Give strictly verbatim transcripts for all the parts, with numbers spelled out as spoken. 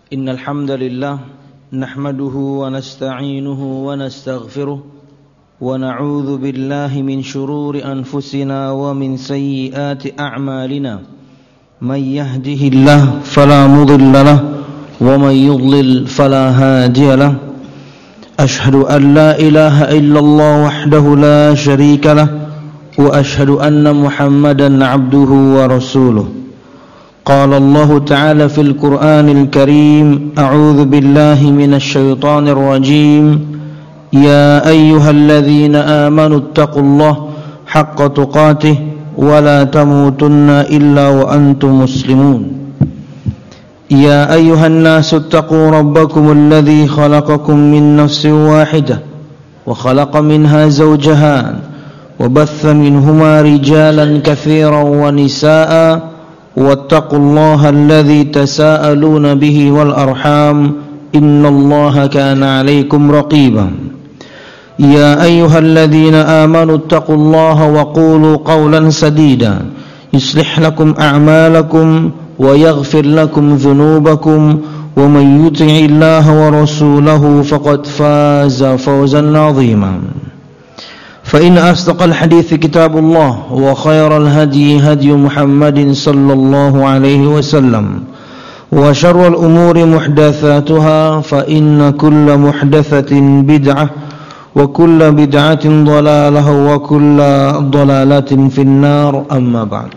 Innal hamdalillah nahmaduhu wa nasta'inuhu wa nastaghfiruh wa na'udzu billahi min shururi anfusina wa min sayyiati a'malina. May yahdihillahu fala mudilla lahu wa may yudlil fala hadiya lahu. Ashhadu an la ilaha illallah wahdahu la sharika lahu wa ashhadu anna Muhammadan 'abduhu wa rasuluh. قال الله تعالى في القرآن الكريم أعوذ بالله من الشيطان الرجيم يا أيها الذين آمنوا اتقوا الله حق تقاته ولا تموتن إلا وأنتم مسلمون يا أيها الناس اتقوا ربكم الذي خلقكم من نفس واحدة وخلق منها زوجها وبث منهما رجالا كثيرا ونساء واتقوا الله الذي تساءلون به والأرحام إن الله كان عليكم رقيبا يا أيها الذين آمنوا اتقوا الله وقولوا قولا سديدا يصلح لكم أعمالكم ويغفر لكم ذنوبكم ومن يطع الله ورسوله فقد فاز فوزا عظيما فإن أصدق الحديث كتاب الله وخير الهدي هدي محمد صلى الله عليه وسلم وشر الأمور محدثاتها فإن كل محدثة بدعة وكل بدعة ضلالة وكل ضلالة في النار أما بعد.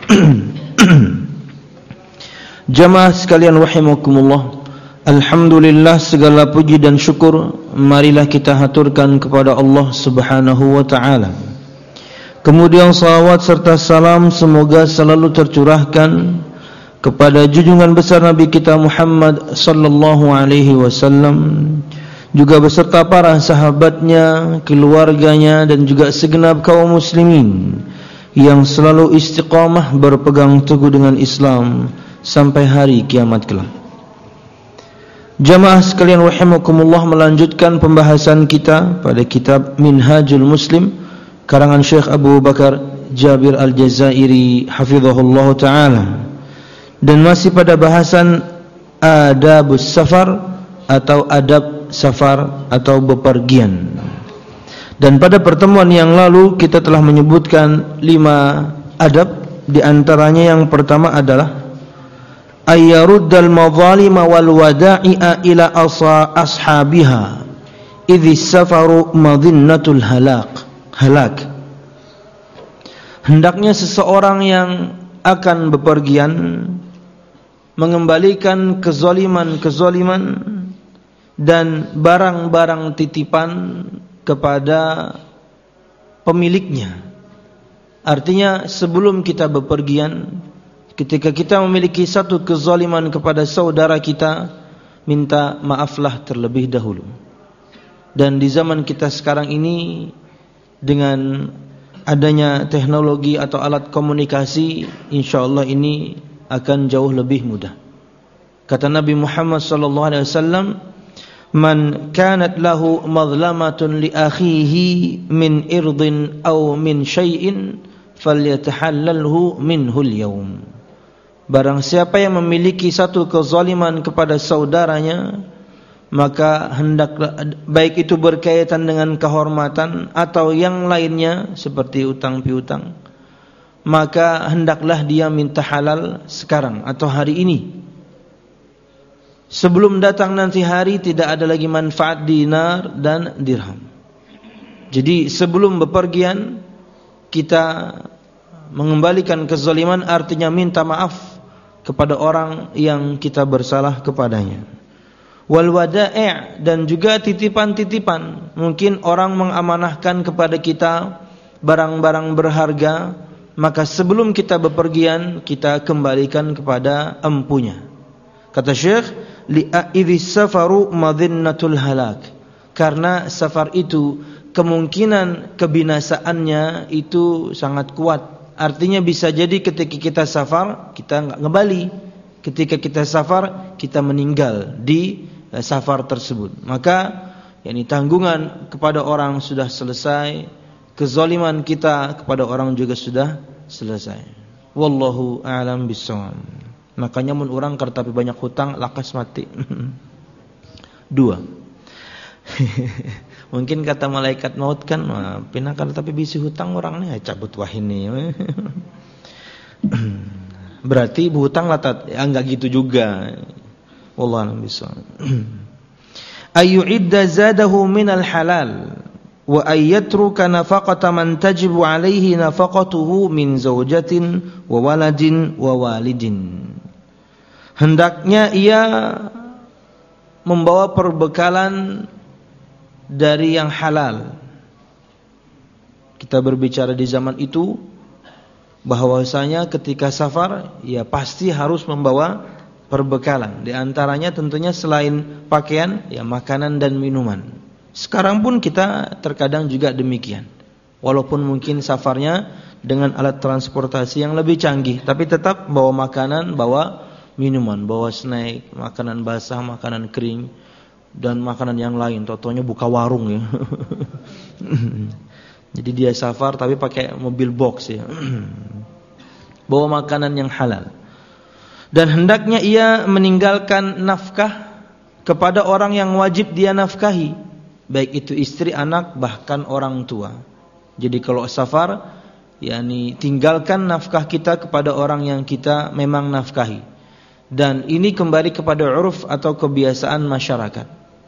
Jamaah sekalian rahimakumullah, alhamdulillah, segala puji dan syukur marilah kita haturkan kepada Allah Subhanahu wa taala. Kemudian salawat serta salam semoga selalu tercurahkan kepada junjungan besar Nabi kita Muhammad sallallahu alaihi wasallam, juga beserta para sahabatnya, keluarganya dan juga segenap kaum muslimin yang selalu istiqamah berpegang teguh dengan Islam sampai hari kiamat kelak. Jamaah sekalian rahimakumullah, melanjutkan pembahasan kita pada kitab Minhajul Muslim karangan Syekh Abu Bakar Jabir Al-Jazairi hafizahullah ta'ala, dan masih pada bahasan adabus safar atau adab safar atau bepergian. Dan pada pertemuan yang lalu kita telah menyebutkan lima adab. Di antaranya yang pertama adalah ayyaruddal madhalima wal wada'i'a ila asa ashabiha idhis safaru madhinnatul halak halak hendaknya seseorang yang akan bepergian mengembalikan kezaliman-kezaliman dan barang-barang titipan kepada pemiliknya. Artinya sebelum kita bepergian, ketika kita memiliki satu kezaliman kepada saudara kita, minta maaflah terlebih dahulu. Dan di zaman kita sekarang ini, dengan adanya teknologi atau alat komunikasi, insyaallah ini akan jauh lebih mudah. Kata Nabi Muhammad sallallahu alaihi wasallam, man kanat lahu madlamatun li akhihi min irdin aw min syai'in falyatahallalhu minhu al-yawm. Barang siapa yang memiliki satu kezaliman kepada saudaranya, maka hendaklah, baik itu berkaitan dengan kehormatan atau yang lainnya seperti utang piutang, maka hendaklah dia minta halal sekarang atau hari ini. Sebelum datang nanti hari tidak ada lagi manfaat dinar dan dirham. Jadi sebelum bepergian kita mengembalikan kezaliman, artinya minta maaf kepada orang yang kita bersalah kepadanya. Wal wada'i', dan juga titipan-titipan. Mungkin orang mengamanahkan kepada kita barang-barang berharga, maka sebelum kita bepergian kita kembalikan kepada empunya. Kata Syekh, li'idhis safaru madhinnatul halak, karena safar itu kemungkinan kebinasaannya itu sangat kuat. Artinya bisa jadi ketika kita safar kita enggak kembali, ketika kita safar kita meninggal di safar tersebut. Maka yakni tanggungan kepada orang sudah selesai, kezaliman kita kepada orang juga sudah selesai. Wallahu a'lam bishawab. Makanya mun urang keur tapi banyak hutang lakas mati. Dua. Mungkin kata malaikat maut kan, pina kalau tapi bisi hutang orang nih cabut wah ini. Berarti berhutang latat, ya enggak gitu juga. Wallahu a'lam bishawab. Ayyu'idda zadahu minal halal wa ayyatruka nafaqata man tajibu alaihi nafaqatuhu min zawjatin wa waladin wa walidin. Hendaknya ia membawa perbekalan dari yang halal. Kita berbicara di zaman itu bahwasanya ketika safar ya pasti harus membawa perbekalan. Di antaranya tentunya selain pakaian ya makanan dan minuman. Sekarang pun kita terkadang juga demikian. Walaupun mungkin safarnya dengan alat transportasi yang lebih canggih, tapi tetap bawa makanan, bawa minuman, bawa snack, makanan basah, makanan kering, dan makanan yang lain. Totonya buka warung ya. Jadi dia safar tapi pakai mobil box ya. Bawa makanan yang halal. Dan hendaknya ia meninggalkan nafkah kepada orang yang wajib dia nafkahi, baik itu istri, anak, bahkan orang tua. Jadi kalau safar, yakni tinggalkan nafkah kita kepada orang yang kita memang nafkahi. Dan ini kembali kepada uruf atau kebiasaan masyarakat.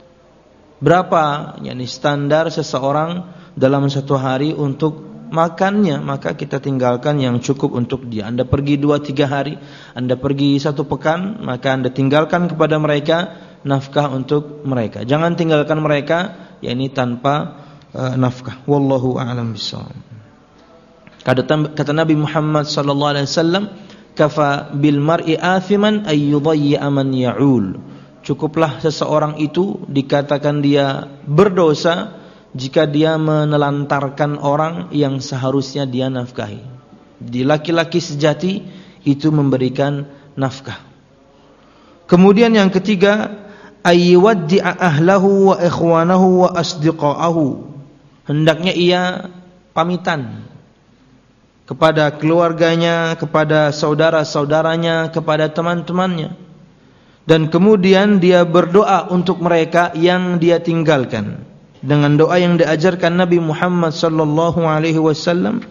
Berapa yakni standar seseorang dalam satu hari untuk makannya, maka kita tinggalkan yang cukup untuk dia. Anda pergi dua tiga hari, Anda pergi satu pekan, maka Anda tinggalkan kepada mereka nafkah untuk mereka. Jangan tinggalkan mereka yakni tanpa uh, nafkah. Wallahu a'lam bishawab. Kata, kata Nabi Muhammad sallallahu alaihi wasallam, kafa bil mar'i athiman ay yudayya man ya'ul. Cukuplah seseorang itu dikatakan dia berdosa jika dia menelantarkan orang yang seharusnya dia nafkahi. Di laki-laki sejati itu memberikan nafkah. Kemudian yang ketiga, aywaddi'a ahlahu wa ikhwanahu wa asdiqaahu. Hendaknya ia pamitan kepada keluarganya, kepada saudara-saudaranya, kepada teman-temannya. Dan kemudian dia berdoa untuk mereka yang dia tinggalkan dengan doa yang diajarkan Nabi Muhammad sallallahu alaihi wasallam,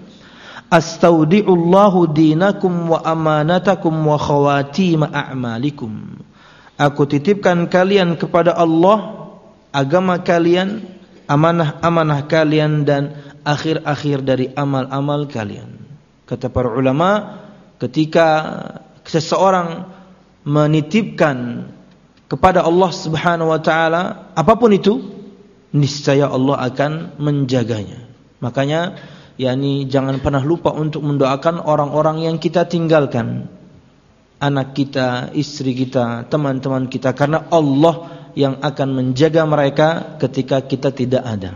astaudi'ullahu dinakum wa amanatakum wa khawatim a'malikum. Aku titipkan kalian kepada Allah agama kalian, amanah-amanah kalian, dan akhir-akhir dari amal-amal kalian. Kata para ulama, ketika seseorang menitipkan kepada Allah Subhanahu wa taala apapun itu, niscaya Allah akan menjaganya. Makanya yakni jangan pernah lupa untuk mendoakan orang-orang yang kita tinggalkan, anak kita, istri kita, teman-teman kita, karena Allah yang akan menjaga mereka ketika kita tidak ada.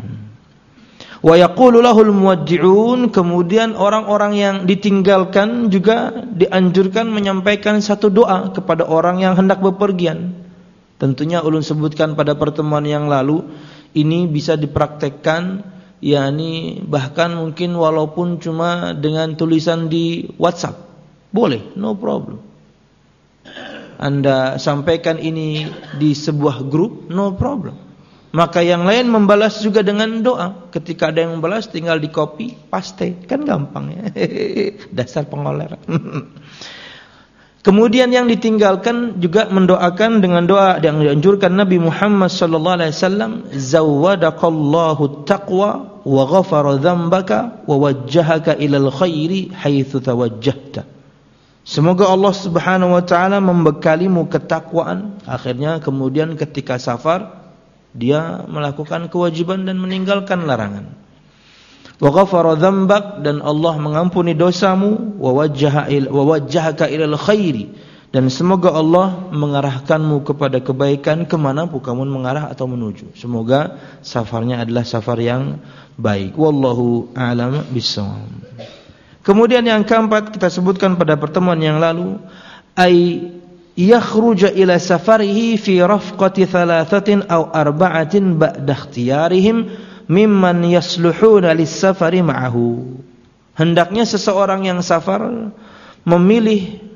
Wa yaqulu lahul muwaddi'un, kemudian orang-orang yang ditinggalkan juga dianjurkan menyampaikan satu doa kepada orang yang hendak bepergian. Tentunya ulun sebutkan pada pertemuan yang lalu, ini bisa dipraktekkan, yakni bahkan mungkin walaupun cuma dengan tulisan di WhatsApp, boleh, no problem. Anda sampaikan ini di sebuah grup, no problem. Maka yang lain membalas juga dengan doa. Ketika ada yang membalas, tinggal di copy, paste, kan gampang ya. Dasar pengoler. Kemudian yang ditinggalkan juga mendoakan dengan doa yang dianjurkan Nabi Muhammad sallallahu alaihi wasallam, zawwadaqallahu taqwa wa ghafara dzambaka wa wajjahaka ilal khairi haitsu tawajjahta. Semoga Allah Subhanahu wa taala membekalimu ketakwaan. Akhirnya kemudian ketika safar dia melakukan kewajiban dan meninggalkan larangan. Wa ghafara dzambak, dan Allah mengampuni dosamu, wa wajjaha il wa wajjahaka ilal khairi, dan semoga Allah mengarahkanmu kepada kebaikan kemanapun kamu mengarah atau menuju. Semoga safarnya adalah safar yang baik. Wallahu a'lam bishawab. Kemudian yang keempat kita sebutkan pada pertemuan yang lalu, ay yakhruja ila safarihi fi rafqati thalathatin aw arba'atin ba'da ikhtiyarihim mimman yasluhuna lis-safari ma'ahu. Hendaknya seseorang yang safar memilih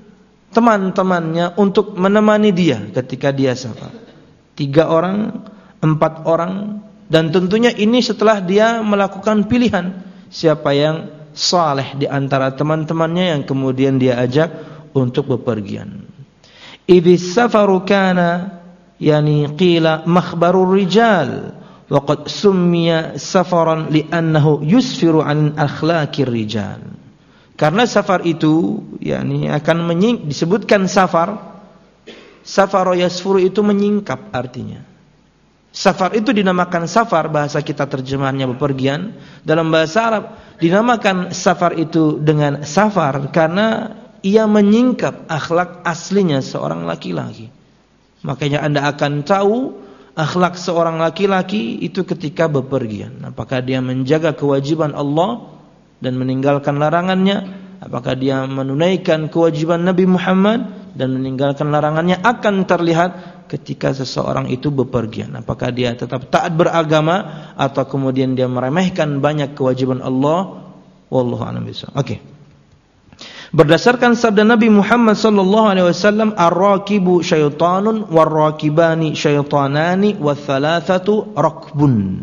teman-temannya untuk menemani dia ketika dia safar. Tiga orang, empat orang, dan tentunya ini setelah dia melakukan pilihan siapa yang saleh di antara teman-temannya yang kemudian dia ajak untuk bepergian. Idhis safaru kana yani qila makhbarur rijal wa qad summiya safaran li'annahu yusfiru an akhlaqir rijal. Karena safar itu yakni akan menying, disebutkan safar, safar yasfuru itu menyingkap artinya. Safar itu dinamakan safar, bahasa kita terjemahannya bepergian. Dalam bahasa Arab dinamakan safar itu dengan safar karena ia menyingkap akhlak aslinya seorang laki-laki. Makanya Anda akan tahu akhlak seorang laki-laki itu ketika bepergian. Apakah dia menjaga kewajiban Allah dan meninggalkan larangannya, apakah dia menunaikan kewajiban Nabi Muhammad dan meninggalkan larangannya, akan terlihat ketika seseorang itu bepergian. Apakah dia tetap taat beragama atau kemudian dia meremehkan banyak kewajiban Allah. Wallahu a'lam bishawab. Oke. Okay. Berdasarkan sabda Nabi Muhammad sallallahu alaihi wasallam, ar-rakibu syaitanun war-rakibani syaitanani wa thalathatu rakbun.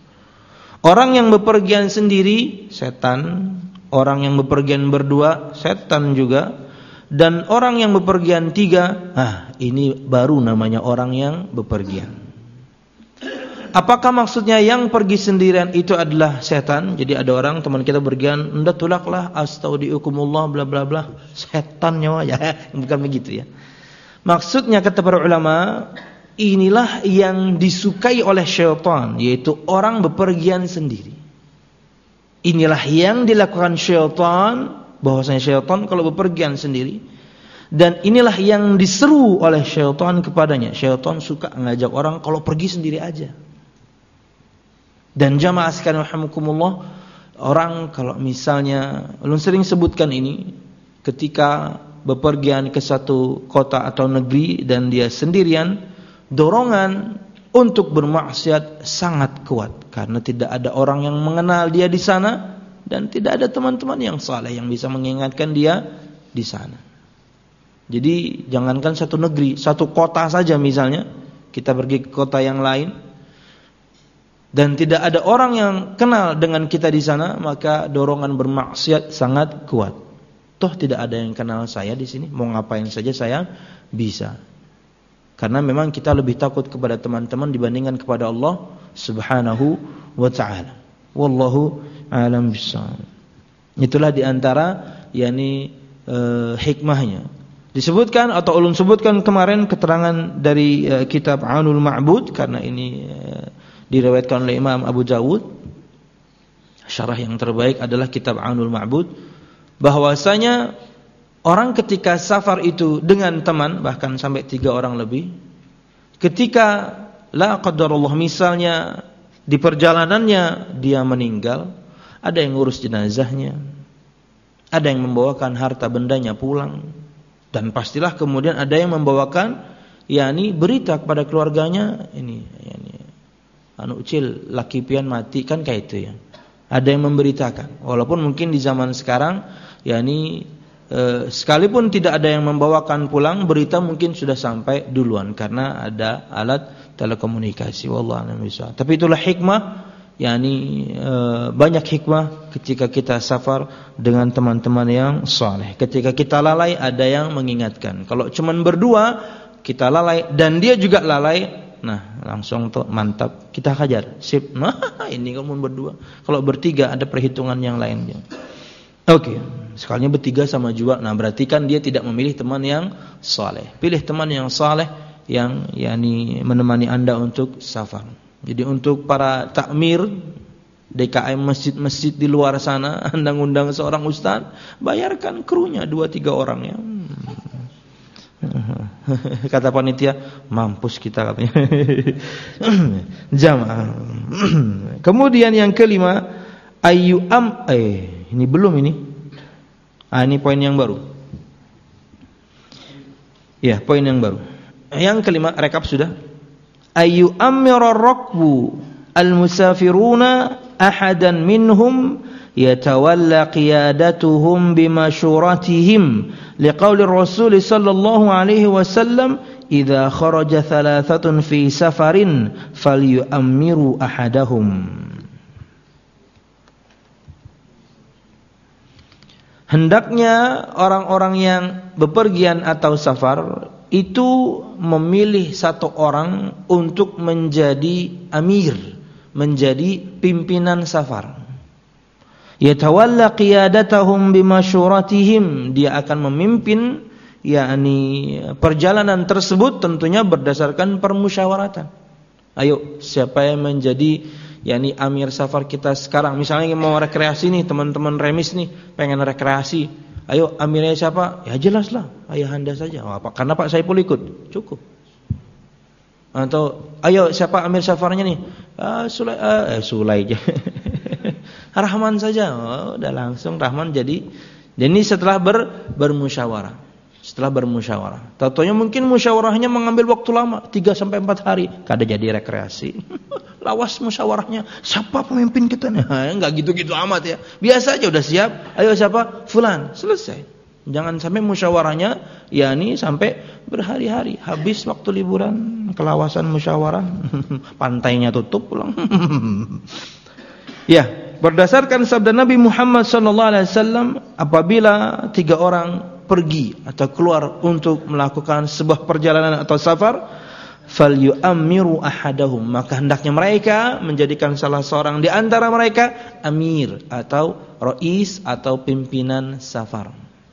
Orang yang bepergian sendiri setan, orang yang bepergian berdua setan juga, dan orang yang bepergian tiga, ah ini baru namanya orang yang bepergian. Apakah maksudnya yang pergi sendirian itu adalah setan? Jadi ada orang teman kita bergian, "Anda tulaklah astaudiukumullah bla bla bla." Setan nyawa ya, bukan begitu ya. Maksudnya kata para ulama, inilah yang disukai oleh syaitan, yaitu orang bepergian sendiri. Inilah yang dilakukan syaitan, bahwasanya syaitan kalau bepergian sendiri, dan inilah yang diseru oleh syaitan kepadanya. Syaitan suka ngajak orang kalau pergi sendiri aja. Dan jamaah sekalian rahimakumullah, orang kalau misalnya ulun sering sebutkan ini, ketika bepergian ke satu kota atau negeri dan dia sendirian, dorongan untuk bermaksiat sangat kuat karena tidak ada orang yang mengenal dia di sana dan tidak ada teman-teman yang saleh yang bisa mengingatkan dia di sana. Jadi jangankan satu negeri, satu kota saja misalnya, kita pergi ke kota yang lain dan tidak ada orang yang kenal dengan kita di sana, maka dorongan bermaksiat sangat kuat. Toh tidak ada yang kenal saya di sini, mau ngapain saja saya bisa. Karena memang kita lebih takut kepada teman-teman dibandingkan kepada Allah Subhanahu wa taala. Wallahu a'lam bishawab. Itulah di antara yakni e, hikmahnya. Disebutkan atau ulun sebutkan kemarin keterangan dari e, kitab Aunul Ma'bud, karena ini e, diriwayatkan oleh Imam Abu Dawud. Syarah yang terbaik adalah kitab Aunul Ma'bud, bahwasanya orang ketika safar itu dengan teman, bahkan sampai tiga orang lebih, ketika la qadarullah misalnya di perjalanannya dia meninggal, ada yang ngurus jenazahnya, ada yang membawakan harta bendanya pulang, dan pastilah kemudian ada yang membawakan yakni berita kepada keluarganya, ini yakni anu ucil laki pian mati, kan kayak itu ya. Ada yang memberitakan, walaupun mungkin di zaman sekarang yakni e, sekalipun tidak ada yang membawakan pulang, berita mungkin sudah sampai duluan karena ada alat telekomunikasi. Wallahu a'lam bishawab. Tapi itulah hikmah, yakni e, banyak hikmah ketika kita safar dengan teman-teman yang saleh. Ketika kita lalai ada yang mengingatkan. Kalau cuman berdua kita lalai dan dia juga lalai, nah langsung tuh mantap, kita hajar, sip. Nah ini kamu berdua. Kalau bertiga ada perhitungan yang lain. Oke, okay. Sekalinya bertiga sama juga. Nah berarti kan dia tidak memilih teman yang saleh. Pilih teman yang saleh yang yakni menemani Anda untuk safar. Jadi untuk para takmir D K M masjid-masjid di luar sana, Anda ngundang seorang ustaz, bayarkan krunya dua tiga orang ya. Kata panitia, mampus kita katanya. Jamaah. Kemudian yang kelima, ayu am eh ini belum ini. Ah ini poin yang baru. Ya, poin yang baru. Yang kelima, rekap sudah. Ayu amira rakbu al-musafiruna ahadan minhum yatawalla qiyadatuhum bimashuratihim liqauli Rasul sallallahu alaihi wasallam idza kharaja thalathatun fi safarin falyu'ammiru ahadahum. Hendaknya orang-orang yang bepergian atau safar itu memilih satu orang untuk menjadi amir, menjadi pimpinan safar. Yatawalla qiyadatahum bimashuratihim, dia akan memimpin yakni perjalanan tersebut tentunya berdasarkan permusyawaratan. Ayo, siapa yang menjadi yakni amir safar kita sekarang? Misalnya mau rekreasi nih, teman-teman remis nih pengen rekreasi. Ayo, amirnya siapa? Ya jelaslah, ayahanda saja. Oh, apa? Karena Pak Saipul ikut, cukup. Atau ayo, siapa amir safarnya nih? Ah, Sulai, ah, eh, Sulai aja. Rahman saja. Oh, udah langsung Rahman jadi. Jadi setelah ber, bermusyawarah. Setelah bermusyawarah. Tentunya mungkin musyawarahnya mengambil waktu lama, tiga sampai empat hari. Kada jadi rekreasi. Lawas musyawarahnya, siapa pemimpin kita nih? Enggak gitu-gitu amat ya. Biasa aja udah siap. Ayo siapa? Fulan. Selesai. Jangan sampai musyawarahnya yakni sampai berhari-hari. Habis waktu liburan, kelawasan musyawarah. Pantainya tutup pulang. Ya, berdasarkan sabda Nabi Muhammad sallallahu alaihi wasallam, apabila tiga orang pergi atau keluar untuk melakukan sebuah perjalanan atau safar, falyu'ammiru ahadahum, maka hendaknya mereka menjadikan salah seorang di antara mereka amir atau rais atau pimpinan safar.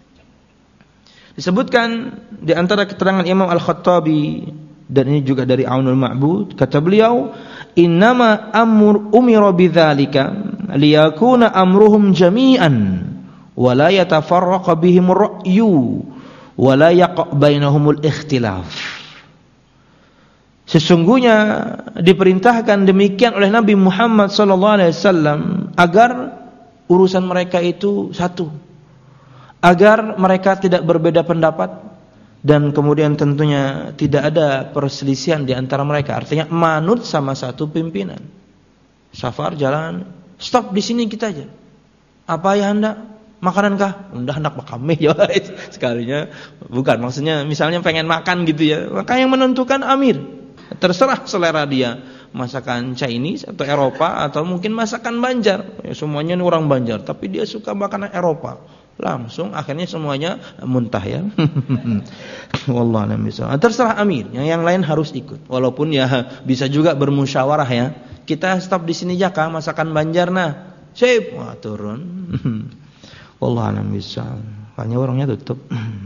Disebutkan di antara keterangan Imam Al-Khattabi, dan ini juga dari Aunul Ma'bud, kata beliau, innama amur umira bidzalika liyakuna amruhum jami'an wa la yatafarraqa bihim ar-ra'yu wa la yaqa' bainahumul ikhtilaf. Sesungguhnya diperintahkan demikian oleh Nabi Muhammad sallallahu alaihi wasallam agar urusan mereka itu satu, agar mereka tidak berbeda pendapat, dan kemudian tentunya tidak ada perselisihan di antara mereka. Artinya manut sama satu pimpinan. Safar jalan, stop di sini kita aja. Apa ya Anda? Makanankah? Udah hendak makan ya sekalinya. Bukan, maksudnya misalnya pengen makan gitu ya. Maka yang menentukan amir. Terserah selera dia, masakan Chinese atau Eropa atau mungkin masakan Banjar. Ya, semuanya ini orang Banjar, tapi dia suka makanan Eropa. Langsung akhirnya semuanya muntah ya. Wallah a'lam bishawab. Terserah amir, yang yang lain harus ikut. Walaupun ya bisa juga bermusyawarah ya. Kita stop di sini aja Kang, masakan Banjar nah. Sip, wah turun. Wallah a'lam bishawab. Hanya orangnya tutup.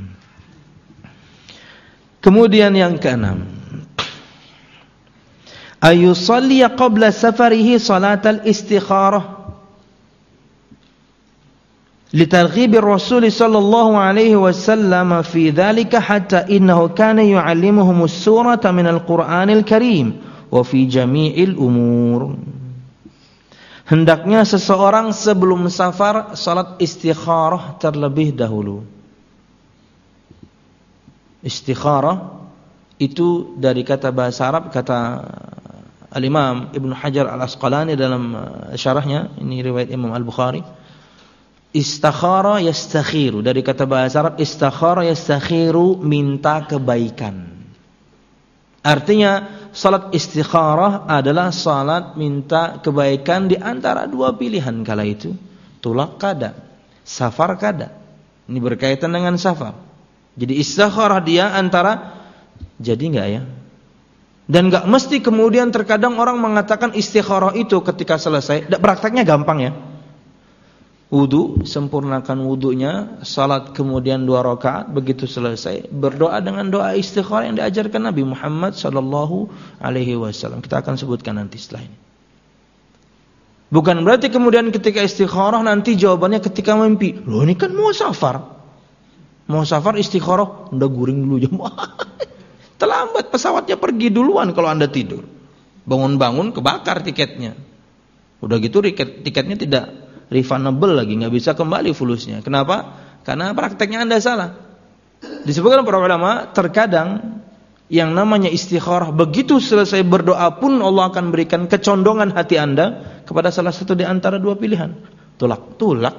Kemudian yang keenam, ayusalli qabla safarihi salatal istikharah litarghib ar-rasul sallallahu alaihi wasallam fi dhalika hatta innahu kana yu'allimuhum as-surata min al-Qur'anil Karim wa fi jami'il umur. Hendaknya seseorang sebelum safar salat istikharah terlebih dahulu. Istikharah itu dari kata bahasa Arab, kata Al-Imam Ibnu Hajar Al-Asqalani dalam syarahnya, ini riwayat Imam Al-Bukhari. Istakhara yastakhiru, dari kata bahasa Arab istakhara yastakhiru, minta kebaikan. Artinya salat istikharah adalah salat minta kebaikan di antara dua pilihan kala itu, tulak kada, safar kada. Ini berkaitan dengan safar. Jadi istikharah dia antara, jadi enggak ya? Dan enggak mesti kemudian terkadang orang mengatakan istikharah itu ketika selesai, prakteknya gampang ya. Wudu, sempurnakan wudunya, salat kemudian dua rakaat, begitu selesai berdoa dengan doa istikharah yang diajarkan Nabi Muhammad sallallahu alaihi wasallam. Kita akan sebutkan nanti setelah ini. Bukan berarti kemudian ketika istikharah nanti jawabannya ketika mimpi. Loh ini kan mau safar. Mau safar istikharah, udah guring dulu jemaah. Terlambat, pesawatnya pergi duluan kalau Anda tidur. Bangun-bangun kebakar tiketnya. Udah gitu tiket, tiketnya tidak refundable lagi, nggak bisa kembali fulusnya. Kenapa? Karena prakteknya Anda salah. Disebutkan para ulama, terkadang yang namanya istikharah, begitu selesai berdoa pun Allah akan berikan kecondongan hati Anda kepada salah satu di antara dua pilihan. tulak-tulak.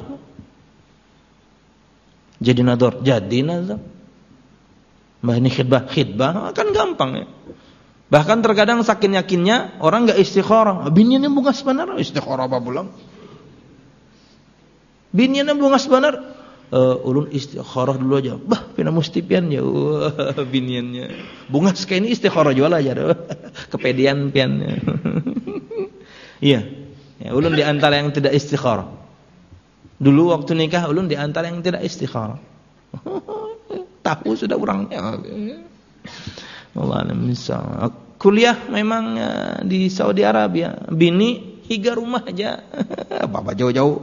Jadi nador, jadi nador. Mbah ini khidbah, khidbah kan gampang ya. Bahkan terkadang saking yakinnya orang enggak istikharah. Biniannya bungas benar, istikharah apa pulang? Biniannya bungas benar. Uh, ulun istikharah dulu aja. Bah, pina mustipian ya. Wah, biniannya. Bungas kayak ini istikharah jual aja. Kepedian piannya. Iya. Ya, ulun di antara yang tidak istikharah. Dulu waktu nikah ulun di antara yang tidak istikharah. Tahu sudah orangnya. Allah misal. Kuliah memang uh, di Saudi Arabia. Bini higa rumah aja. Apa-apa jauh-jauh.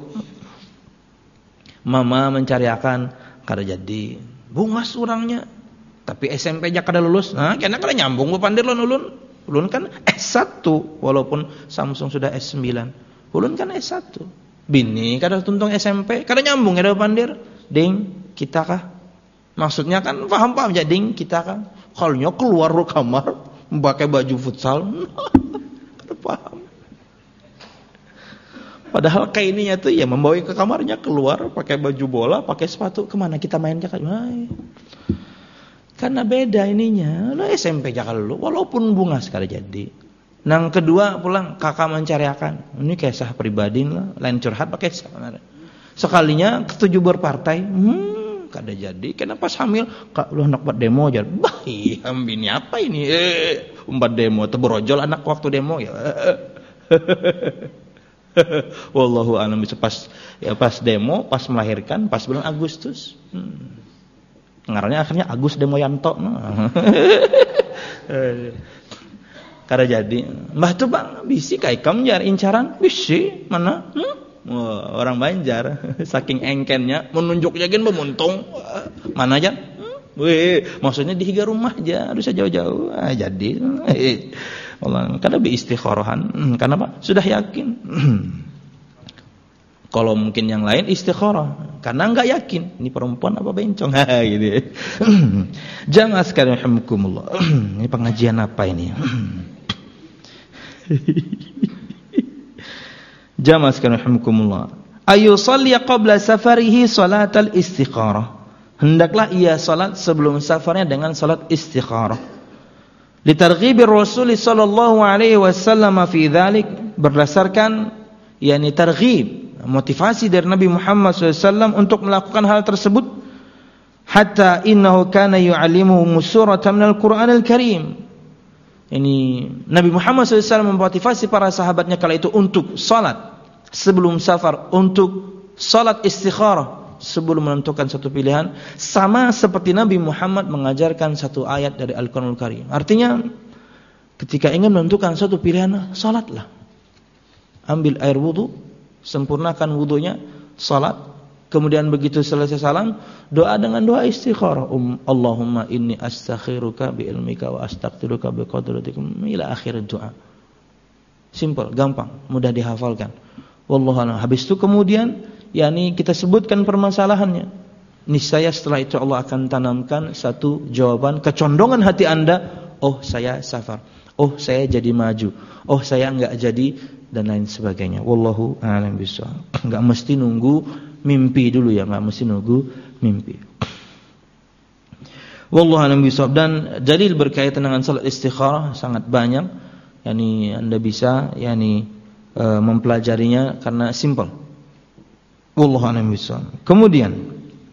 Mama mencariakan kada jadi. Bungas orangnya. Tapi S M P aja kada lulus. Nah, kena kada nyambung bu pandir ulun ulun. Ulun kan S satu walaupun Samsung sudah S sembilan. Ulun kan S satu. Bini kada tuntung S M P, kada nyambung kada pandir. Ding, kita kah? Maksudnya kan paham-paham aja ding, kita kan. Kalaunya keluar dari kamar pakai baju futsal. Kada paham. Padahal kainnya tuh ya membawa ke kamarnya keluar pakai baju bola, pakai sepatu, kemana kita main kan? Karena beda ininya. Lah S M P aja kalau walaupun bungas kada jadi. Nang kedua pulang kakak mencariakan. Ini kisah pribadi lah, lain curhat pakai kisah. Sekalinya ketujuh berpartai, hmm, kada jadi. Kenapa hamil? Kak lu anak buat demo aja. Bah, iya, bini apa ini? Eh, umpat demo, teberojol anak waktu demo ya. Wallahu a'lam bishawab. Pas ya pas demo, pas melahirkan, pas bulan Agustus. Hmm. Ngaranya akhirnya Agus Demoyanto. Nah. Kada jadi. Mbah tuh bang, bisi kai kam jar incaran, bisi mana? Hmm? Wah, orang Banjar saking engkennya menunjuk jagen memuntung. Mana aja? Hmm? Weh, maksudnya di higa rumah aja, harus jauh-jauh. Ah, jadi. Allah, kada bi istikharahan. Hmm, kenapa? Sudah yakin. Kalau mungkin yang lain istikharah karena enggak yakin ini perempuan apa bencong gitu. Jangan sekali rahmukumullah. Ini pengajian apa ini? Jangan sekali rahmukumullah. Ayu shalli qabla safarihi salatal istikharah. Hendaklah ia salat sebelum safarnya dengan salat istikharah. Litarghibir Rasul sallallahu alaihi wasallam fi dzalik, berdasarkan yakni targhib, motivasi dari Nabi Muhammad shallallahu alaihi wasallam untuk melakukan hal tersebut. Hatta innahu kana yu'allimuhum suratan minal Qur'anil Karim. Ini Nabi Muhammad shallallahu alaihi wasallam memotivasi para sahabatnya kala itu untuk salat sebelum safar, untuk salat istikharah sebelum menentukan satu pilihan, sama seperti Nabi Muhammad mengajarkan satu ayat dari Al-Qur'anul Karim. Artinya ketika ingin menentukan satu pilihan, salatlah. Ambil air wudu, sempurnakan wudunya, salat, kemudian begitu selesai salam, doa dengan doa istikharah. Um, Allahumma inni astakhiruka bi ilmika wa astaqdiruka bi qadratikum ila akhir doa. Simple, gampang, mudah dihafalkan. Wallahu a'lam. Habis itu kemudian yakni kita sebutkan permasalahannya. Niscaya setelah itu Allah akan tanamkan satu jawaban kecondongan hati Anda, oh saya safar, oh saya jadi maju, oh saya enggak jadi, dan lain sebagainya. Wallahu a'lam bishawab. Enggak mesti nunggu mimpi dulu ya, enggak mesti nunggu mimpi. Wallahu a'lam bishawab. Dan dalil berkaitan dengan salat istikharah sangat banyak. Yani Anda bisa yani e, mempelajarinya karena simple. Wallahu a'lam bishawab. Kemudian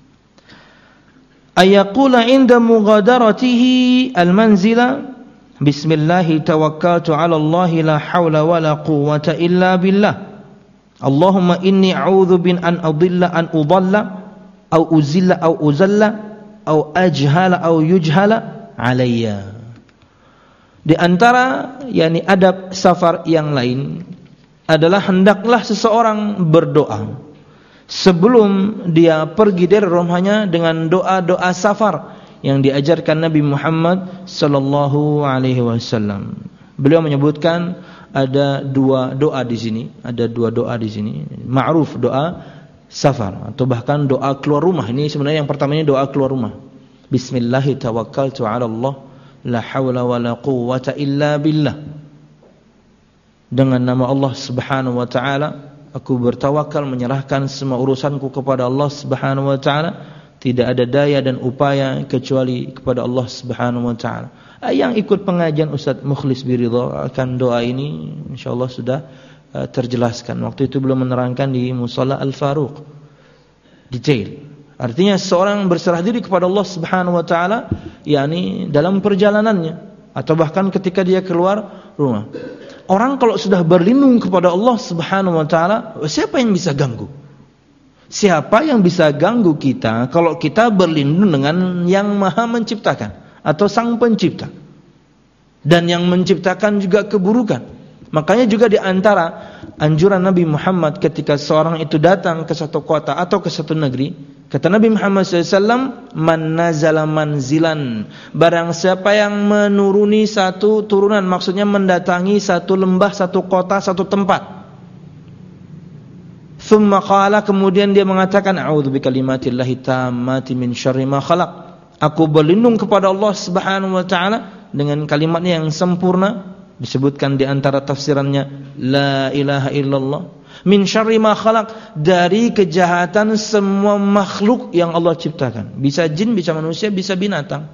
ayaqula inda mughadaratihi al-manzila bismillahi tawakkaltu 'ala Allah la haula wala quwwata illa billah. Allahumma inni a'udzu bin an adilla an udalla aw uzilla aw uzalla aw ajhala aw yujhala alayya. Di antara yakni adab safar yang lain adalah hendaklah seseorang berdoa sebelum dia pergi dari rumahnya dengan doa-doa safar yang diajarkan Nabi Muhammad sallallahu alaihi wasallam. Beliau menyebutkan ada dua doa di sini, ada dua doa di sini. Ma'ruf doa safar atau bahkan doa keluar rumah. Ini sebenarnya yang pertama ini doa keluar rumah. Bismillahi tawakkaltu 'ala Allah la haula wala quwwata illa billah. Dengan nama Allah Subhanahu wa taala Aku bertawakal, menyerahkan semua urusanku kepada Allah Subhanahu wa taala. Tidak ada daya dan upaya kecuali kepada Allah Subhanahu wa taala. Yang ikut pengajian Ustaz Mukhlis Biridha akan doa ini insyaallah sudah uh, terjelaskan. Waktu itu belum menerangkan di Musalla Al-Faruq detail. Artinya seorang berserah diri kepada Allah Subhanahu wa taala yakni dalam perjalanannya atau bahkan ketika dia keluar rumah. Orang kalau sudah berlindung kepada Allah Subhanahu wa taala, siapa yang bisa ganggu? Siapa yang bisa ganggu kita kalau kita berlindung dengan yang Maha Menciptakan atau Sang Pencipta dan yang menciptakan juga keburukan. Makanya juga di antara anjuran Nabi Muhammad ketika seorang itu datang ke satu kota atau ke satu negeri, kata Nabi Muhammad shallallahu alaihi wasallam, man nazala manzilan, barang siapa yang menuruni satu turunan, maksudnya mendatangi satu lembah, satu kota, satu tempat. Thumma qala, kemudian dia mengatakan, a'udzu bikalimatillahi tammati min syarri ma khalaq. Aku berlindung kepada Allah Subhanahu wa taala dengan kalimatnya yang sempurna. Disebutkan di antara tafsirannya, la ilaha illallah. Min syarri ma khalaq, dari kejahatan semua makhluk yang Allah ciptakan. Bisa jin, bisa manusia, bisa binatang.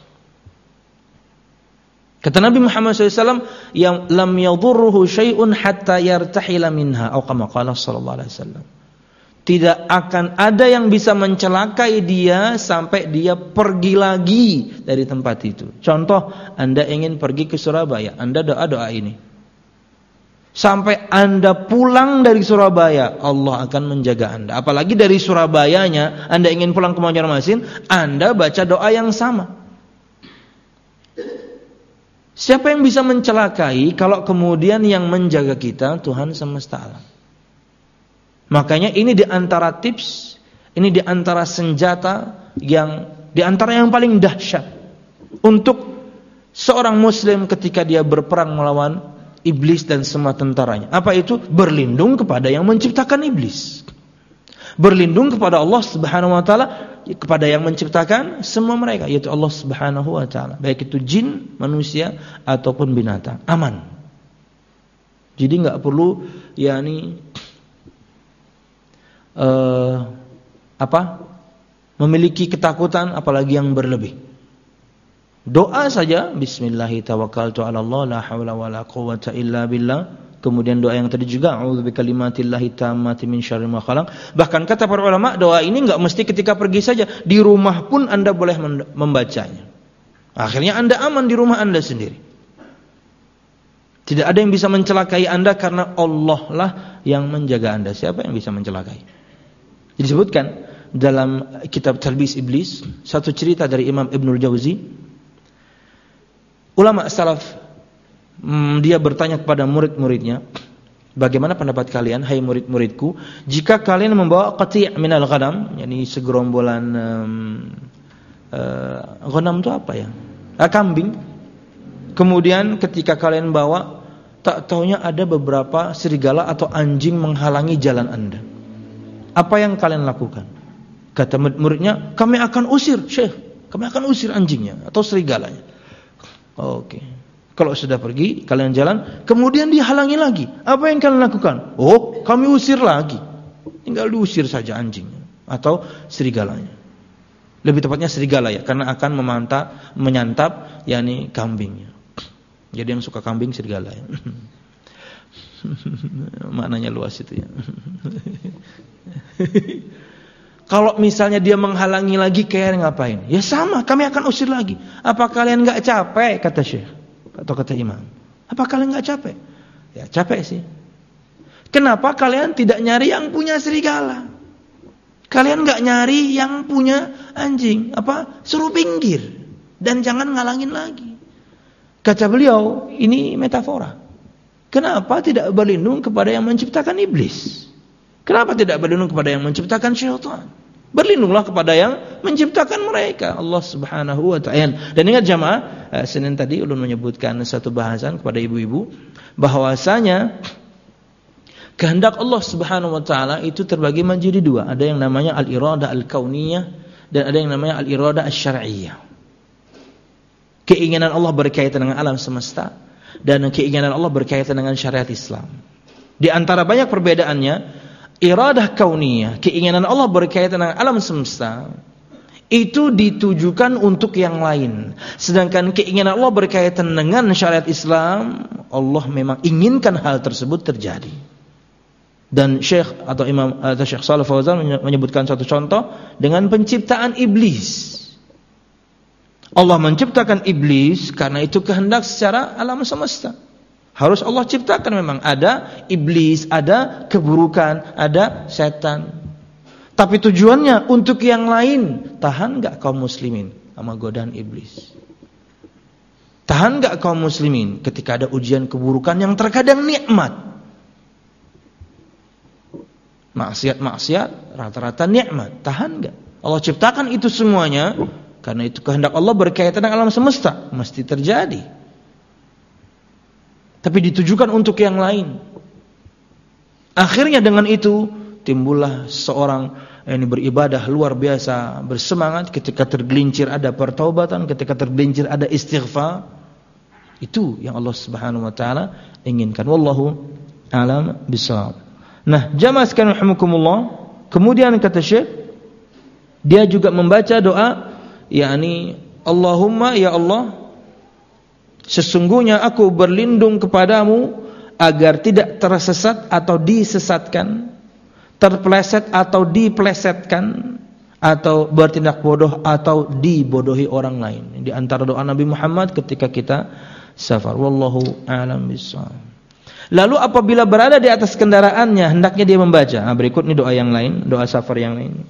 Kata Nabi Muhammad shallallahu alaihi wasallam, yang lam yadurruhu syai'un hatta yartahila minha, atau kama qala sallallahu alaihi wasallam. Tidak akan ada yang bisa mencelakai dia sampai dia pergi lagi dari tempat itu. Contoh, Anda ingin pergi ke Surabaya, Anda doa-doa ini. Sampai Anda pulang dari Surabaya, Allah akan menjaga Anda. Apalagi dari Surabayanya, Anda ingin pulang ke Banjarmasin, Anda baca doa yang sama. Siapa yang bisa mencelakai kalau kemudian yang menjaga kita Tuhan semesta alam? Makanya ini di antara tips, ini di antara senjata yang di antara yang paling dahsyat untuk seorang muslim ketika dia berperang melawan iblis dan semua tentaranya. Apa itu? Berlindung kepada yang menciptakan iblis. Berlindung kepada Allah Subhanahu wa taala, kepada yang menciptakan semua mereka, yaitu Allah Subhanahu wa taala. Baik itu jin, manusia ataupun binatang. Aman. Jadi enggak perlu yakni uh, apa? memiliki ketakutan apalagi yang berlebih. Doa saja, bismillahi tawakkaltu 'ala Allah la haula wala quwwata illa billah. Kemudian doa yang tadi juga, a'udzu bikalimatillahi tammati min syarri ma khalaq. Bahkan kata para ulama, doa ini enggak mesti ketika pergi saja, di rumah pun Anda boleh membacanya. Akhirnya Anda aman di rumah Anda sendiri. Tidak ada yang bisa mencelakai Anda karena Allah lah yang menjaga Anda. Siapa yang bisa mencelakai? Disebutkan dalam kitab Talbis Iblis, satu cerita dari Imam Ibnul Jauzi. Ulama salaf, Hmm, dia bertanya kepada murid-muridnya, bagaimana pendapat kalian, hai murid-muridku, jika kalian membawa qati' minal ghanam, yakni segerombolan um, uh, ghanam itu apa ya? Ah, kambing. Kemudian ketika kalian bawa, tak taunya ada beberapa serigala atau anjing menghalangi jalan Anda. Apa yang kalian lakukan? Kata murid-muridnya, kami akan usir, Syekh. Kami akan usir anjingnya atau serigalanya. Oke. Okay. Kalau sudah pergi, kalian jalan, kemudian dihalangi lagi. Apa yang kalian lakukan? Oh, kami usir lagi. Tinggal diusir saja anjingnya atau serigalanya. Lebih tepatnya serigala ya, karena akan memantap, menyantap yakni kambingnya. Jadi yang suka kambing serigala ya. Maknanya luas itu ya. Kalau misalnya dia menghalangi lagi, kalian ngapain? Ya sama, kami akan usir lagi. Apa kalian enggak capek, kata Syekh atau kata imam? Apa kalian enggak capek? Ya capek sih. Kenapa kalian tidak nyari yang punya serigala? Kalian enggak nyari yang punya anjing? Apa? Suruh pinggir dan jangan ngalangin lagi. Kata beliau, ini metafora. Kenapa tidak berlindung kepada yang menciptakan iblis? Kenapa tidak berlindung kepada yang menciptakan syaitan? Berlindunglah kepada yang menciptakan mereka, Allah Subhanahu wa ta'ala. Dan ingat jamaah, eh, Senin tadi ulun menyebutkan satu bahasan kepada ibu-ibu bahwasanya kehendak Allah Subhanahu wa ta'ala itu terbagi menjadi dua. Ada yang namanya al-iradah al-kauniyah dan ada yang namanya al-iradah asy-syar'iyyah. Keinginan Allah berkaitan dengan alam semesta dan keinginan Allah berkaitan dengan syariat Islam. Di antara banyak perbedaannya, iradah kauniyah, keinginan Allah berkaitan dengan alam semesta, itu ditujukan untuk yang lain. Sedangkan keinginan Allah berkaitan dengan syariat Islam, Allah memang inginkan hal tersebut terjadi. Dan Syekh atau Imam atau Syekh Shalih Fauzan menyebutkan satu contoh dengan penciptaan iblis. Allah menciptakan iblis karena itu kehendak secara alam semesta. Harus Allah ciptakan, memang ada iblis, ada keburukan, ada setan. Tapi tujuannya untuk yang lain. Tahan gak kaum muslimin sama godaan iblis? Tahan gak kaum muslimin ketika ada ujian keburukan yang terkadang nikmat? Maksiat-maksiat rata-rata nikmat. Tahan gak? Allah ciptakan itu semuanya karena itu kehendak Allah berkaitan dengan alam semesta, mesti terjadi. Tapi ditujukan untuk yang lain. Akhirnya dengan itu timbullah seorang yang beribadah luar biasa, bersemangat, ketika tergelincir ada pertaubatan, ketika tergelincir ada istighfar. Itu yang Allah Subhanahu wa taala inginkan. Wallahu a'lam bishawab. Nah, jamaah sekalian rahimakumullah, kemudian kata Syekh, dia juga membaca doa, yakni Allahumma ya Allah, sesungguhnya aku berlindung kepadamu agar tidak tersesat atau disesatkan, terpeleset atau dipelesetkan, atau bertindak bodoh atau dibodohi orang lain. Di antara doa Nabi Muhammad ketika kita safar. Wallahu a'lam bishawab. Lalu apabila berada di atas kendaraannya, hendaknya dia membaca. Nah, berikut ini doa yang lain, doa safar yang lain.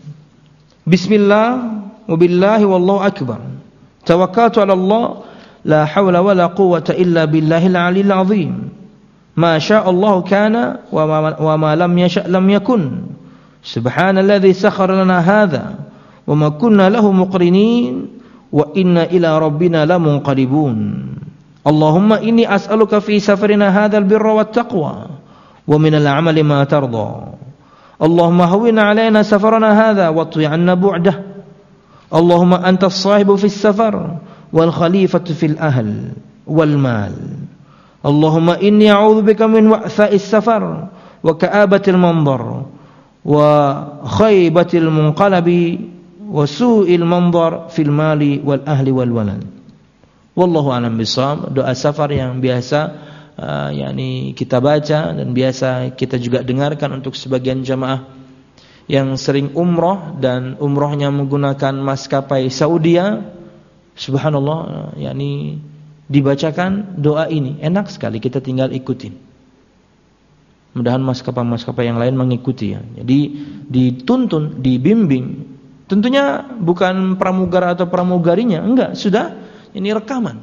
Bismillah wabillahi wallahu akbar. Tawakkaltu 'ala Allah. La hawla wa la quwwata illa billahil 'aliyyil 'azim. Ma sya'allahu kana wa ma, wa ma lam yasha' lam yakun. Subhanalladzi sakhkhara lana hadza wa ma kunna lahu muqrinin wa inna ila rabbina lamunqalibun. Allahumma inni as'aluka fi safarina hadzal birra wat taqwa wa minal 'amali ma tarda. Allahumma hawwin 'alaina safarana hadza wa tuy 'anna bu'dah. Allahumma antas sahibu fis safar wal khalifatu fil ahl wal mal. Allahumma inni a'udzu bika min wa'tha'is safar wa ka'abatil manzar wa khaybatil munqalabi wa su'il manzar fil mali wal ahli wal walad. Wallahu a'lam bishawab. Doa safar yang biasa uh, yakni kita baca dan biasa kita juga dengarkan untuk sebagian jamaah yang sering umroh dan umrohnya menggunakan maskapai Saudia. Subhanallah, yakni dibacakan doa ini, enak sekali, kita tinggal ikutin. Mudah-mudahan maskapai-maskapai yang lain mengikuti ya. Jadi dituntun, dibimbing. Tentunya bukan pramugara atau pramugarinya, enggak, sudah ini rekaman.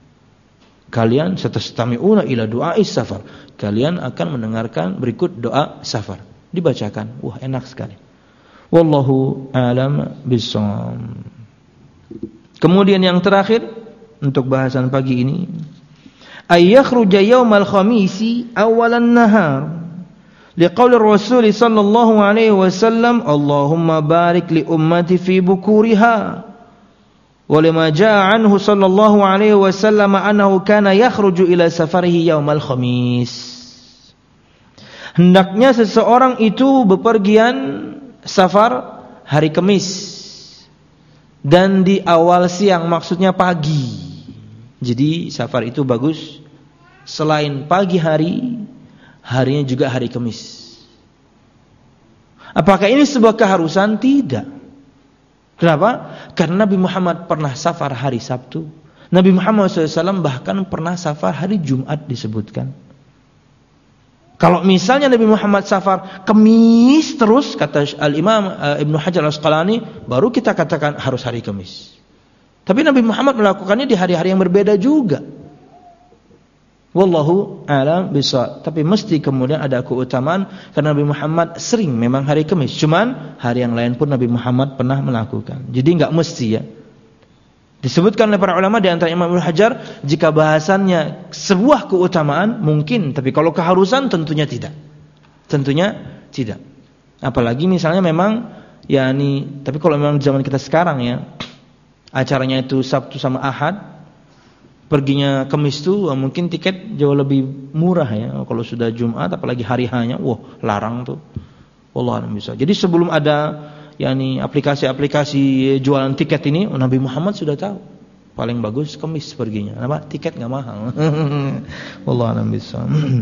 Kalian satastami'una ila du'ais safar. Kalian akan mendengarkan berikut doa safar. Dibacakan. Wah, enak sekali. Wallahu a'lam bishawab. Kemudian yang terakhir untuk bahasan pagi ini, ayyakhruja yaumal khamisi awalan nahar liqauli Rasul sallallahu alaihi wasallam Allahumma barik li ummati fi bukuriha wa lima jaa anhu sallallahu alaihi wasallam annahu kana yakhruju ila safarihi yaumal khamis. Hendaknya seseorang itu bepergian safar hari Kamis dan di awal siang, maksudnya pagi. Jadi safar itu bagus selain pagi hari, harinya juga hari Kamis. Apakah ini sebuah keharusan? Tidak. Kenapa? Karena Nabi Muhammad pernah safar hari Sabtu. Nabi Muhammad shallallahu alaihi wasallam bahkan pernah safar hari Jumat disebutkan. Kalau misalnya Nabi Muhammad safar Kamis terus, kata Al-Imam uh, Ibnu Hajar Al-Asqalani, baru kita katakan harus hari Kamis. Tapi Nabi Muhammad melakukannya di hari-hari yang berbeda juga. Wallahu a'lam bishawab. Tapi mesti kemudian ada keutamaan karena Nabi Muhammad sering memang hari Kamis. Cuman hari yang lain pun Nabi Muhammad pernah melakukan. Jadi enggak mesti ya. Disebutkan oleh para ulama di antara Imam Ibnu Hajar, jika bahasannya sebuah keutamaan mungkin, tapi kalau keharusan tentunya tidak. Tentunya tidak. Apalagi misalnya memang yakni, tapi kalau memang zaman kita sekarang ya, acaranya itu Sabtu sama Ahad, perginya Kamis itu mungkin tiket jauh lebih murah ya. Kalau sudah Jumat apalagi hari hanya, wah larang tuh. Wallah alam bisa. Jadi sebelum ada yakni aplikasi-aplikasi jualan tiket ini, Nabi Muhammad sudah tahu. Paling bagus Kamis perginya. Kenapa? Tiket enggak mahal. Wallah alam bisa.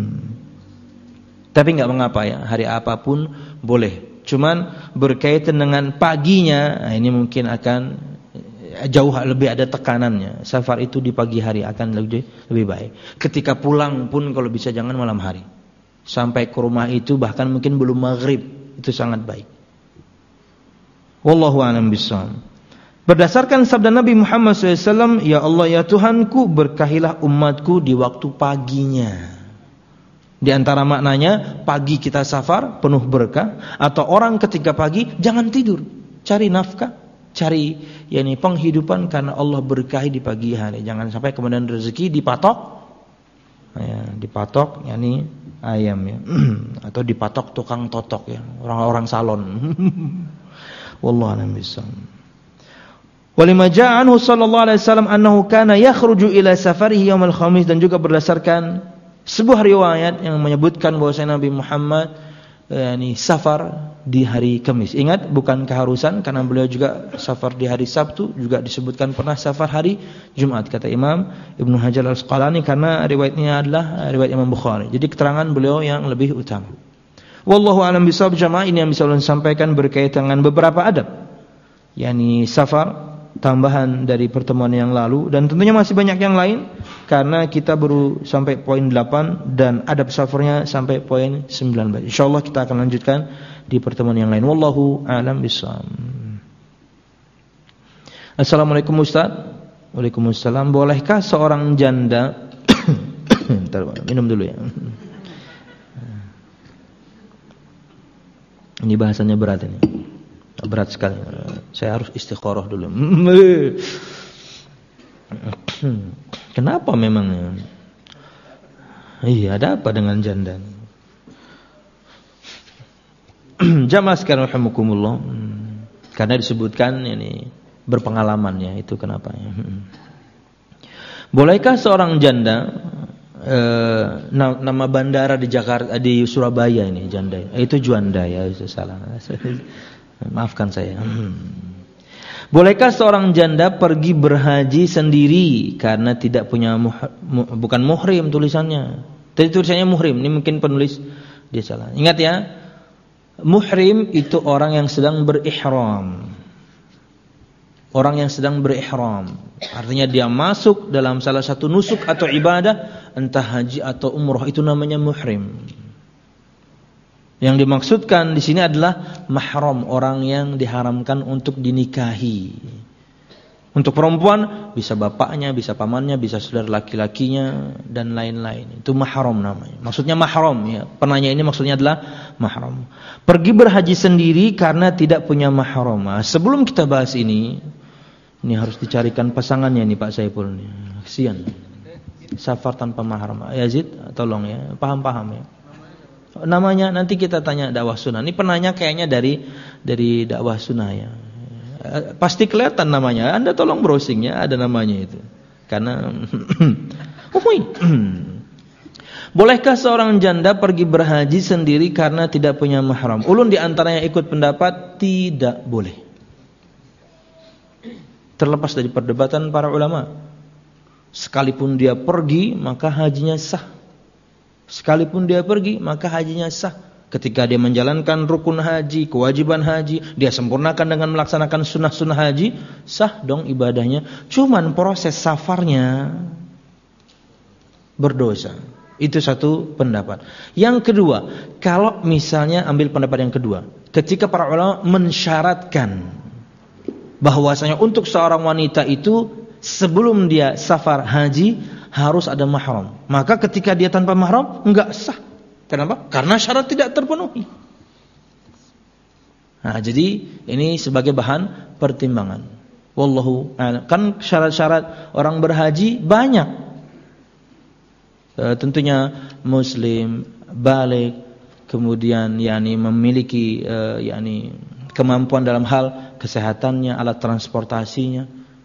Tapi enggak mengapa ya, hari apapun boleh. Cuman berkaitan dengan paginya, nah ini mungkin akan jauh lebih ada tekanannya. Safar itu di pagi hari akan lebih lebih baik. Ketika pulang pun kalau bisa jangan malam hari. Sampai ke rumah itu bahkan mungkin belum maghrib, itu sangat baik. Wallahu a'lam bishawab. Berdasarkan sabda Nabi Muhammad shallallahu alaihi wasallam, ya Allah ya Tuhanku, berkahilah umatku di waktu paginya. Di antara maknanya pagi kita safar penuh berkah, atau orang ketika pagi jangan tidur, cari nafkah, cari yakni penghidupan karena Allah berkahi di pagi hari. Jangan sampai kemudian rezeki dipatok, ya, dipatok yakni ayam ya, atau dipatok tukang totok ya, orang-orang salon. Wallahu a'lam bishawab. Walima ja'a anhu sallallahu alaihi wasallam annahu kana yakhruju ila safarihi yaumil khamis, dan juga berdasarkan sebuah riwayat yang menyebutkan bahwasanya Nabi Muhammad yakni safar di hari Kamis. Ingat, bukan keharusan karena beliau juga safar di hari Sabtu, juga disebutkan pernah safar hari Jumat kata Imam Ibnu Hajar Al-Asqalani karena riwayatnya adalah riwayat Imam Bukhari. Jadi keterangan beliau yang lebih utama. Wallahu a'lam bishawab. Jamaah, ini yang bisa ulun sampaikan berkaitan dengan beberapa adab yakni safar, tambahan dari pertemuan yang lalu, dan tentunya masih banyak yang lain karena kita baru sampai poin delapan dan adab safarnya sampai poin sembilan belas. Insyaallah kita akan lanjutkan di pertemuan yang lain. Wallahu a'lam bishawab. Assalamualaikum Ustaz. Waalaikumsalam. Bolehkah seorang janda minum dulu ya. Ini bahasanya berat ini. Berat sekali. Saya harus istikharah dulu. Kenapa memangnya? Iya, ada apa dengan janda? Jamaah sekalian rahimakumullah. Karena disebutkan ini berpengalaman ya, itu kenapa ya. Bolehkah seorang janda eh, nama bandara di Jakarta, di Surabaya ini janda. Itu Juanda ya, itu salah. Maafkan saya. Bolehkah seorang janda pergi berhaji sendiri karena tidak punya muh, mu, bukan muhrim tulisannya. Tadi tulisannya muhrim, ini mungkin penulis dia salah. Ingat ya, muhrim itu orang yang sedang berihram. Orang yang sedang berihram, artinya dia masuk dalam salah satu nusuk atau ibadah, entah haji atau umrah, itu namanya muhrim. Yang dimaksudkan di sini adalah mahram, orang yang diharamkan untuk dinikahi. Untuk perempuan bisa bapaknya, bisa pamannya, bisa saudara laki-lakinya dan lain-lain. Itu mahram namanya. Maksudnya mahram ya. Penanya ini maksudnya adalah mahram. Pergi berhaji sendiri karena tidak punya mahram. Nah, sebelum kita bahas ini, ini harus dicarikan pasangannya nih Pak Saiful nih. Kasihan. Safar tanpa mahram. Yazid, tolong ya, paham-paham ya. Namanya nanti kita tanya dakwah sunnah. Ini penanya kayaknya dari dari dakwah sunnah ya. Pasti kelihatan namanya. Anda tolong browsing ya, ada namanya itu. Karena bolehkah seorang janda pergi berhaji sendiri karena tidak punya mahram? Ulun di antaranya ikut pendapat tidak boleh. Terlepas dari perdebatan para ulama. Sekalipun dia pergi, maka hajinya sah. Sekalipun dia pergi, maka hajinya sah. Ketika dia menjalankan rukun haji, kewajiban haji, dia sempurnakan dengan melaksanakan sunnah-sunnah haji, sah dong ibadahnya. Cuman proses safarnya berdosa. Itu satu pendapat. Yang kedua, kalau misalnya ambil pendapat yang kedua, ketika para ulama mensyaratkan bahwasanya untuk seorang wanita itu sebelum dia safar haji harus ada mahram. Maka ketika dia tanpa mahram enggak sah. Kenapa? Karena syarat tidak terpenuhi. Nah, jadi ini sebagai bahan pertimbangan. Wallahu a'lam. Kan syarat-syarat orang berhaji banyak. E, tentunya muslim, baligh, kemudian yakni memiliki e, yakni kemampuan dalam hal kesehatannya, alat transportasinya.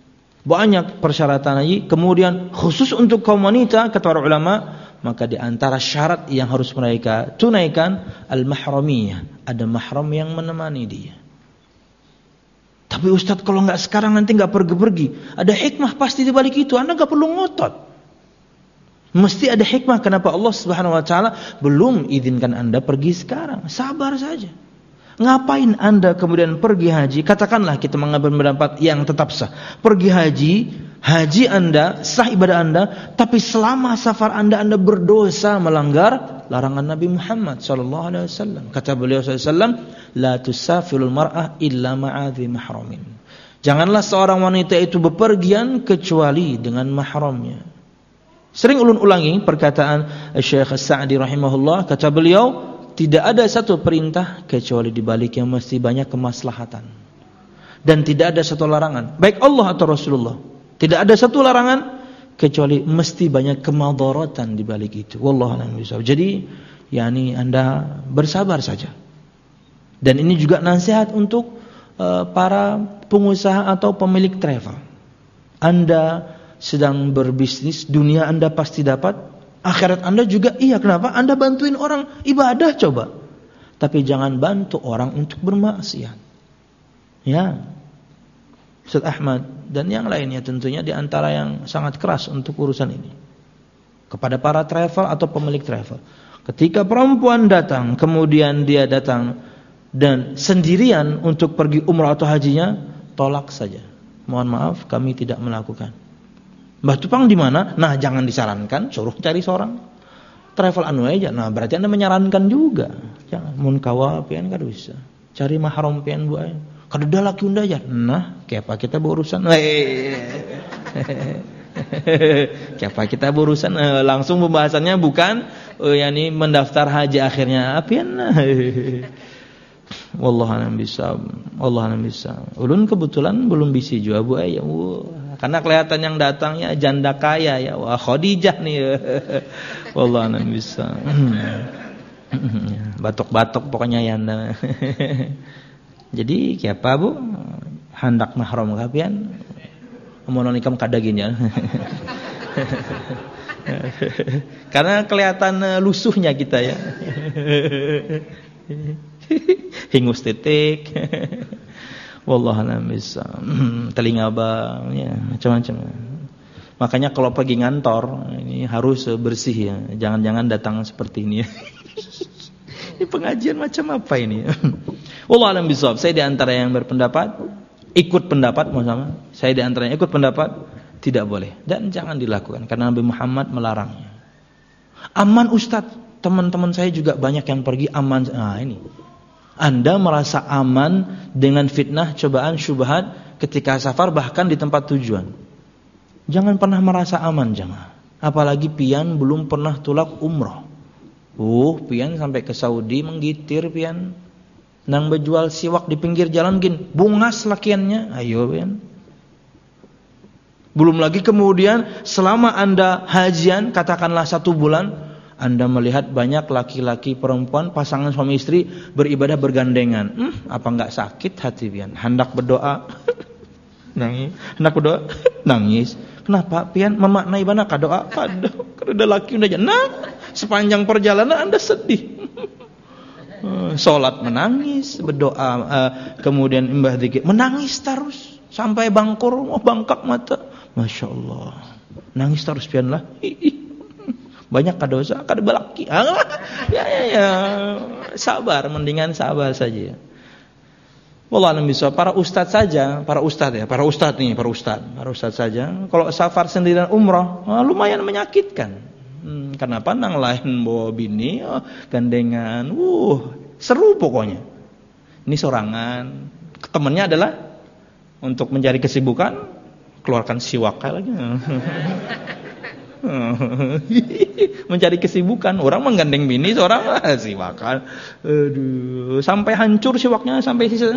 banyak persyaratan haji, kemudian khusus untuk kaum wanita kata para ulama, maka di antara syarat yang harus mereka tunaikan al-mahramiyah, ada mahram yang menemani dia. Tapi Ustaz, kalau enggak sekarang nanti enggak pergi-pergi, ada hikmah pasti di balik itu. Anda enggak perlu ngotot. Mesti ada hikmah kenapa Allah Subhanahu wa taala belum izinkan Anda pergi sekarang. Sabar saja. Ngapain Anda kemudian pergi haji? Katakanlah kita mengambil pendapat yang tetap sah. Pergi haji, haji Anda, sah ibadah Anda, tapi selama safar Anda Anda berdosa melanggar larangan Nabi Muhammad sallallahu alaihi wasallam. Kata beliau sallallahu alaihi wasallam, la tusafirul mar'ah illa ma'adhi mahramin. Janganlah seorang wanita itu bepergian kecuali dengan mahramnya. Sering ulun ulangi perkataan Syekh As-Sa'di rahimahullah, kata beliau, tidak ada satu perintah kecuali di baliknya mesti banyak kemaslahatan. Dan tidak ada satu larangan, baik Allah atau Rasulullah, tidak ada satu larangan kecuali mesti banyak kemadaratan di balik itu. Wallahu a'lam bishawab. Jadi, yakni Anda bersabar saja. Dan ini juga nasihat untuk uh, para pengusaha atau pemilik travel. Anda sedang berbisnis, dunia Anda pasti dapat, akhirat Anda juga iya. Kenapa? Anda bantuin orang ibadah coba. Tapi jangan bantu orang untuk bermaksiat. Ya. Ustaz Ahmad dan yang lainnya tentunya di antara yang sangat keras untuk urusan ini. Kepada para travel atau pemilik travel. Ketika perempuan datang, kemudian dia datang dan sendirian untuk pergi umrah atau hajinya, tolak saja. Mohon maaf, kami tidak melakukan. Mbah Tupang di mana? Nah, jangan disarankan, suruh cari seorang travel anu aja. Nah, berarti Anda menyarankan juga. Jangan mun kawa pian kada bisa. Cari mahram pian buai. Kada ada laki unda aja. Nah, kepa kita berurusan. Kepa kita berurusan langsung pembahasannya bukan oh, yakni mendaftar haji akhirnya pian. Wallahu a'lam bishawab. Wallahu a'lam bishawab. Ulun kebetulan belum bisa juga bu ya. Karena kelihatan yang datangnya janda kaya ya. Wah, Khadijah nih. Wallahu a'lam bishawab. Batok-batok pokoknya ya anda. Jadi siapa bu? Handak mahram kapian? Amun nikam kadagin ya. Karena kelihatan lusuhnya kita ya. Hingus titik. Wallahu a'lam bishawab. Telinga bang ya, macam-macam. Makanya kalau pergi ngantor ini harus bersih ya. Jangan-jangan datang seperti ini ya. Ini pengajian macam apa ini? Wallahu a'lam bishawab. Saya di antara yang berpendapat ikut pendapat sama. Saya di antara yang ikut pendapat tidak boleh dan jangan dilakukan karena Nabi Muhammad melarangnya. Aman Ustaz, teman-teman saya juga banyak yang pergi aman. Nah, ini. Anda merasa aman dengan fitnah, cobaan, syubhat ketika safar bahkan di tempat tujuan. Jangan pernah merasa aman, jangan. Apalagi pian belum pernah tulak umrah. Uh, pian sampai ke Saudi menggitir pian. Nang berjual siwak di pinggir jalan gin, bungas lakiannya. Ayo pian. Belum lagi kemudian selama Anda hajian katakanlah satu bulan, Anda melihat banyak laki-laki perempuan pasangan suami istri beribadah bergandengan. Hmm, apa enggak sakit hati pian? Hendak berdoa. Nangis. Hendak berdoa. Nangis. Kenapa pian memaknai bana ka doa? Kado. Kada laki udah nah, sepanjang perjalanan Anda sedih. Salat menangis, berdoa uh, kemudian imbah zikir menangis terus sampai bangkur, oh bangkak mata. Masya Allah. Nangis terus pian lah. Banyak kadosa, kada balaki. Ah, ya ya ya. Sabar, mendingan sabar saja. Wallah alam bisa. Para ustaz saja, para ustaz ya, para ustaz nih, para ustaz, para ustaz saja. Kalau safar sendirian umrah, ah, lumayan menyakitkan. Hmm, kenapa nang lain bawa bini, oh, gandengan, uh, seru pokoknya. Ini sorangan. Temannya adalah untuk mencari kesibukan, keluarkan siwak lagi. Mencari kesibukan, orang menggandeng bini, seorang ah, siwakan, aduh, sampai hancur siwaknya, sampai sisa,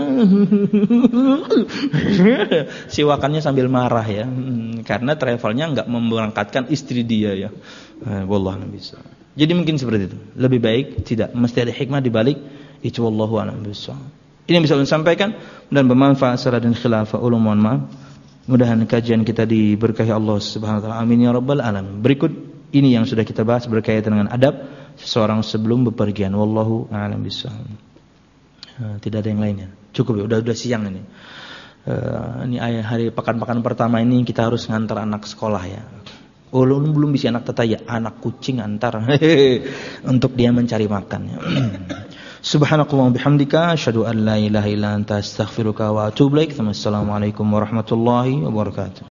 siwakannya sambil marah ya, hmm, karena travelnya enggak memberangkatkan istri dia ya, eh, wallahu a'lam bishawab. Jadi mungkin seperti itu, lebih baik tidak, mesti ada hikmah di balik itu, wallahu a'lam bishawab. Ini yang bisa saya sampaikan dan bermanfaat secara dan khilafah ulum, mohon maaf. Mudah-mudahan kajian kita diberkahi Allah Subhanahu wa taala. Amin ya rabbal alamin. Berikut ini yang sudah kita bahas berkaitan dengan adab seseorang sebelum bepergian. Wallahu a'lam bishawab. Uh, tidak ada yang lainnya. Cukup ya, udah udah siang ini. Uh, ini hari pekan-pekan pertama ini kita harus ngantar anak sekolah ya. Oh, belum bisa anak tetaya, anak kucing antar untuk dia mencari makan ya. Subhanakallah bihamdika asyhadu an la ilaha illa anta astaghfiruka wa atubu ilaik. Assalamualaikum warahmatullahi wabarakatuh.